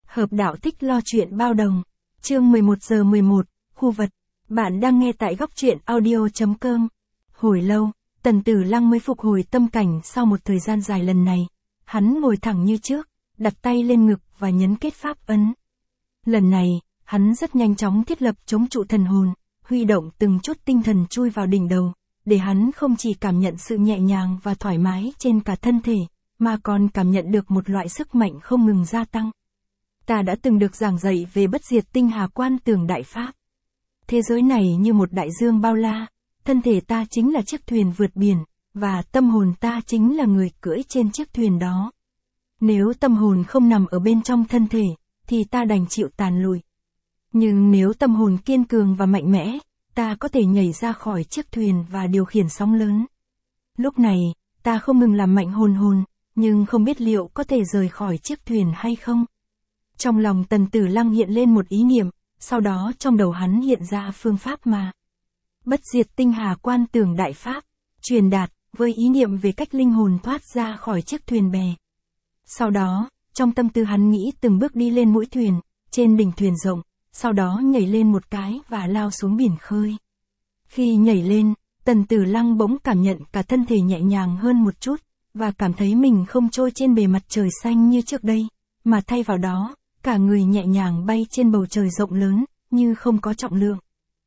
Hợp đạo thích lo chuyện bao đồng. Chương 11:11, khu vật. Bạn đang nghe tại góc truyện audio.com. Hồi lâu, Tần Tử Lăng mới phục hồi tâm cảnh sau một thời gian dài lần này. Hắn ngồi thẳng như trước, đặt tay lên ngực và nhấn kết pháp ấn. Lần này, hắn rất nhanh chóng thiết lập chống trụ thần hồn, huy động từng chút tinh thần chui vào đỉnh đầu, để hắn không chỉ cảm nhận sự nhẹ nhàng và thoải mái trên cả thân thể, mà còn cảm nhận được một loại sức mạnh không ngừng gia tăng. Ta đã từng được giảng dạy về bất diệt tinh hà quan tường đại pháp. Thế giới này như một đại dương bao la, thân thể ta chính là chiếc thuyền vượt biển, và tâm hồn ta chính là người cưỡi trên chiếc thuyền đó. Nếu tâm hồn không nằm ở bên trong thân thể, thì ta đành chịu tàn lụi. Nhưng nếu tâm hồn kiên cường và mạnh mẽ, ta có thể nhảy ra khỏi chiếc thuyền và điều khiển sóng lớn. Lúc này, ta không ngừng làm mạnh hồn, nhưng không biết liệu có thể rời khỏi chiếc thuyền hay không. Trong lòng Tần Tử Lăng hiện lên một ý niệm, sau đó trong đầu hắn hiện ra phương pháp mà bất diệt tinh hà quan tường đại pháp, truyền đạt, với ý niệm về cách linh hồn thoát ra khỏi chiếc thuyền bè. Sau đó, trong tâm tư hắn nghĩ từng bước đi lên mũi thuyền, trên đỉnh thuyền rộng, sau đó nhảy lên một cái và lao xuống biển khơi. Khi nhảy lên, Tần Tử Lăng bỗng cảm nhận cả thân thể nhẹ nhàng hơn một chút, và cảm thấy mình không trôi trên bề mặt trời xanh như trước đây, mà thay vào đó, cả người nhẹ nhàng bay trên bầu trời rộng lớn, như không có trọng lượng.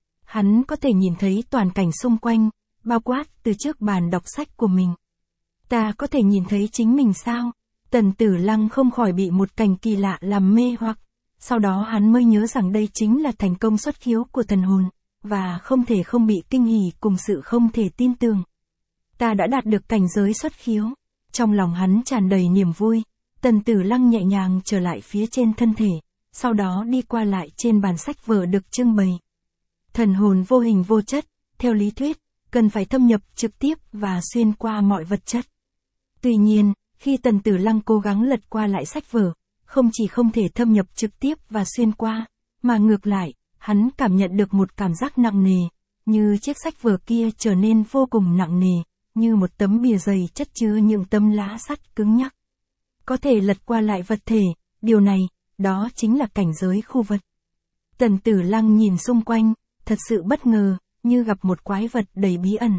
Hắn có thể nhìn thấy toàn cảnh xung quanh, bao quát từ trước bàn đọc sách của mình. Ta có thể nhìn thấy chính mình sao? Tần Tử Lăng không khỏi bị một cảnh kỳ lạ làm mê hoặc. Sau đó hắn mới nhớ rằng đây chính là thành công xuất khiếu của thần hồn, và không thể không bị kinh hỉ cùng sự không thể tin tưởng. Ta đã đạt được cảnh giới xuất khiếu. Trong lòng hắn tràn đầy niềm vui. Tần Tử Lăng nhẹ nhàng trở lại phía trên thân thể, sau đó đi qua lại trên bàn sách vở được trưng bày. Thần hồn vô hình vô chất, theo lý thuyết, cần phải thâm nhập trực tiếp và xuyên qua mọi vật chất. Tuy nhiên, khi Tần Tử Lăng cố gắng lật qua lại sách vở, không chỉ không thể thâm nhập trực tiếp và xuyên qua, mà ngược lại, hắn cảm nhận được một cảm giác nặng nề, như chiếc sách vở kia trở nên vô cùng nặng nề, như một tấm bìa dày chất chứa những tấm lá sắt cứng nhắc. Có thể lật qua lại vật thể, điều này, đó chính là cảnh giới khu vật. Tần Tử Lăng nhìn xung quanh, thật sự bất ngờ, như gặp một quái vật đầy bí ẩn.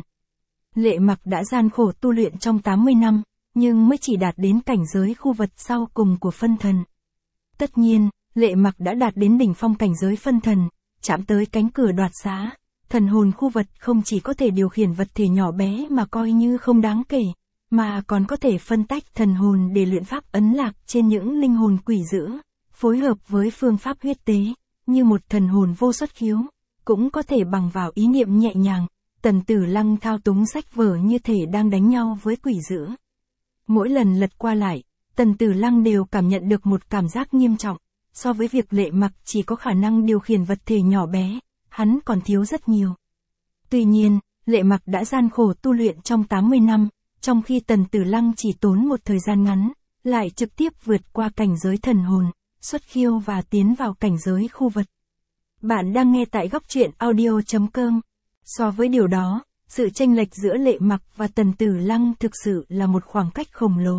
Lệ Mặc đã gian khổ tu luyện trong 80 năm, nhưng mới chỉ đạt đến cảnh giới khu vật sau cùng của phân thần. Tất nhiên, Lệ Mặc đã đạt đến đỉnh phong cảnh giới phân thần, chạm tới cánh cửa đoạt xá. Thần hồn khu vật không chỉ có thể điều khiển vật thể nhỏ bé mà coi như không đáng kể, mà còn có thể phân tách thần hồn để luyện pháp ấn lạc trên những linh hồn quỷ dữ, phối hợp với phương pháp huyết tế, như một thần hồn vô xuất khiếu, cũng có thể bằng vào ý niệm nhẹ nhàng. Tần Tử Lăng thao túng sách vở như thể đang đánh nhau với quỷ dữ. Mỗi lần lật qua lại, Tần Tử Lăng đều cảm nhận được một cảm giác nghiêm trọng, so với việc Lệ Mặc chỉ có khả năng điều khiển vật thể nhỏ bé, hắn còn thiếu rất nhiều. Tuy nhiên, Lệ Mặc đã gian khổ tu luyện trong 80 năm, trong khi Tần Tử Lăng chỉ tốn một thời gian ngắn, lại trực tiếp vượt qua cảnh giới thần hồn, xuất khiêu và tiến vào cảnh giới khu vật. Bạn đang nghe tại góc truyện audio.com. So với điều đó, sự chênh lệch giữa Lệ Mặc và Tần Tử Lăng thực sự là một khoảng cách khổng lồ.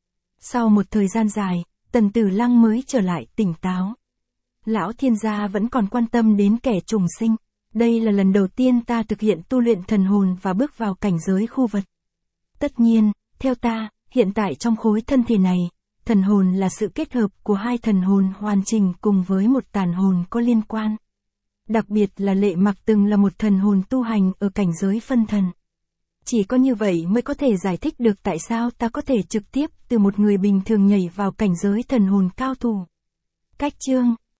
Sau một thời gian dài, Tần Tử Lăng mới trở lại tỉnh táo. Lão thiên gia vẫn còn quan tâm đến kẻ trùng sinh. Đây là lần đầu tiên ta thực hiện tu luyện thần hồn và bước vào cảnh giới khu vật. Tất nhiên, theo ta, hiện tại trong khối thân thể này, thần hồn là sự kết hợp của hai thần hồn hoàn chỉnh cùng với một tàn hồn có liên quan. Đặc biệt là Lệ Mặc từng là một thần hồn tu hành ở cảnh giới phân thần. Chỉ có như vậy mới có thể giải thích được tại sao ta có thể trực tiếp từ một người bình thường nhảy vào cảnh giới thần hồn cao thủ. Cách chương